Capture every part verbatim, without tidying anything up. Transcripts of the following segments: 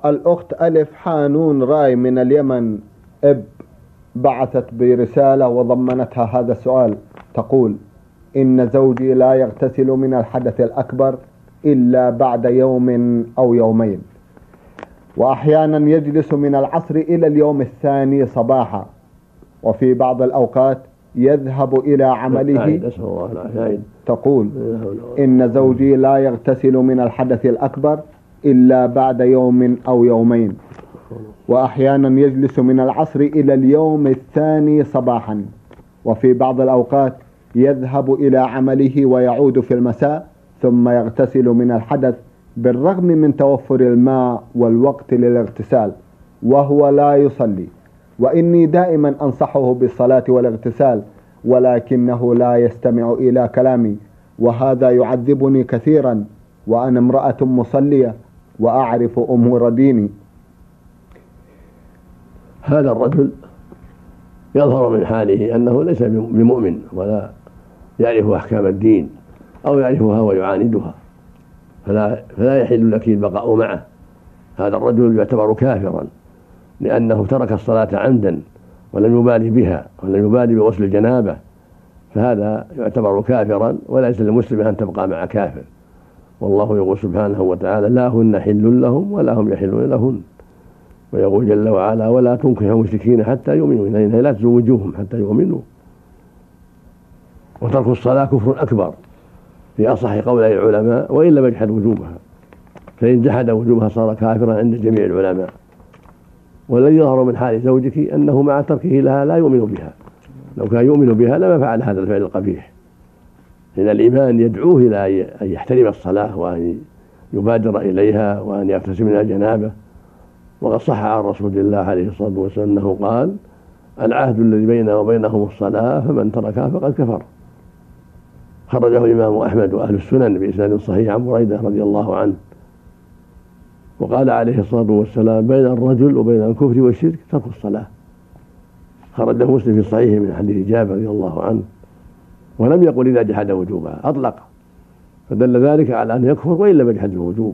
الأخت ألف حانون راي من اليمن إب بعثت برسالة وضمنتها هذا السؤال، تقول: إن زوجي لا يغتسل من الحدث الأكبر إلا بعد يوم أو يومين، وأحيانا يجلس من العصر إلى اليوم الثاني صباحا، وفي بعض الأوقات يذهب إلى عمله. تقول: إن زوجي لا يغتسل من الحدث الأكبر إلا بعد يوم أو يومين، وأحيانا يجلس من العصر إلى اليوم الثاني صباحا، وفي بعض الأوقات يذهب إلى عمله ويعود في المساء ثم يغتسل من الحدث بالرغم من توفر الماء والوقت للاغتسال، وهو لا يصلي، وإني دائما أنصحه بالصلاة والاغتسال ولكنه لا يستمع إلى كلامي، وهذا يعذبني كثيرا، وأنا امرأة مصلية وأعرف أمور ديني. هذا الرجل يظهر من حاله أنه ليس بمؤمن ولا يعرف أحكام الدين أو يعرفها ويعاندها، فلا, فلا يحل لك البقاء معه. هذا الرجل يعتبر كافرا لأنه ترك الصلاة عمدا ولم يبالي بها ولم يبالي بغسل الجنابة، فهذا يعتبر كافرا، وليس للمسلم أن تبقى مع كافر. والله يقول سبحانه وتعالى: لا هن حل لهم ولا هم يحلون لهن. ويقول جل وعلا: ولا تنكحوا المشركين حتى يؤمنوا، إنها لا تزوجوهم حتى يؤمنوا. وترك الصلاة كفر أكبر في أصح قولي العلماء، وإن لم يجحد وجوبها، فإن جحد وجوبها صار كافرا عند جميع العلماء. والذي يظهر من حال زوجك أنه مع تركه لها لا يؤمن بها، لو كان يؤمن بها لما فعل هذا الفعل القبيح، لأن الإيمان يدعوه إلى أن يحترم الصلاة وأن يبادر إليها وأن يغتسل من الجنابة. وقد صح عن رسول الله عليه الصلاة والسلام أنه قال: العهد الذي بيننا وبينهم الصلاة فمن تركها فقد كفر. خرجه الإمام أحمد وأهل السنن بإسناد صحيح عن بريدة رضي الله عنه. وقال عليه الصلاة والسلام: بين الرجل وبين الكفر والشرك ترك الصلاة. خرجه مسلم في صحيحه من حديث جابر رضي الله عنه، ولم يقل إذا جحد وجوبها، أطلق، فدل ذلك على أن يكفر وإن لم يجحد الوجوب.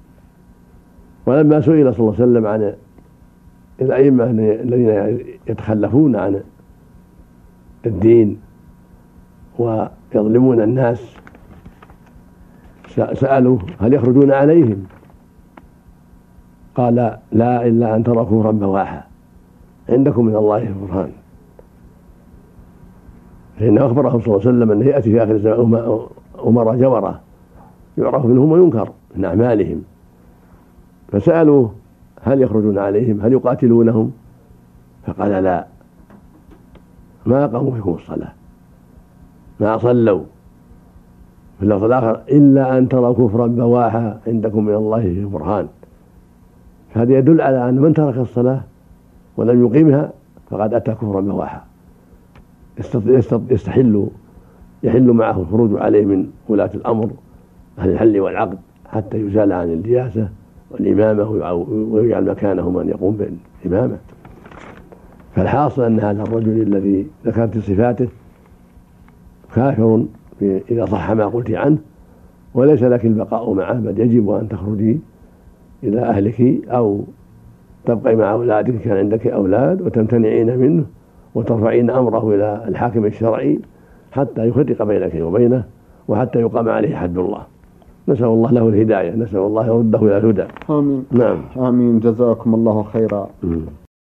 ولما سئل صلى الله عليه وسلم عن الأئمة الذين يتخلفون عن الدين ويظلمون الناس، سألوا: هل يخرجون عليهم؟ قال: لا، إلا أن تروا كفرا بواحا عندكم من الله برهان. فإنه أخبرهم صلى الله عليه وسلم أنه يأتي في آخر الزمان أمراء جورة يعرف منهم وينكر من أعمالهم، فسألوه: هل يخرجون عليهم؟ هل يقاتلونهم؟ فقال: لا، ما قاموا فيكم الصلاة، ما صلوا. في اللفظ الآخر: إلا أن تروا كفرا بواحا عندكم من الله برهان. فهذا يدل على أن من ترك الصلاة ولم يقيمها فقد أتى كفرا بواحا، يستحل يحل معه الخروج عليه من ولاة الأمر أهل الحل والعقد حتى يزال عن الرياسة والإمامة ويجعل مكانه من يقوم بالإمامة. فالحاصل أن هذا الرجل الذي ذكرت صفاته كافر إذا صح ما قلت عنه، وليس لك البقاء معه، بل يجب أن تخرجي إلى أهلك أو تبقي مع أولادك كان عندك أولاد، وتمتنعين منه وترفعين أمره إلى الحاكم الشرعي حتى يفرق بينك وبينه وحتى يقام عليه حد الله. نسأل الله له الهداية، نسأل الله يرده إلى الهدى. آمين. نعم. آمين. جزاكم الله خيرا.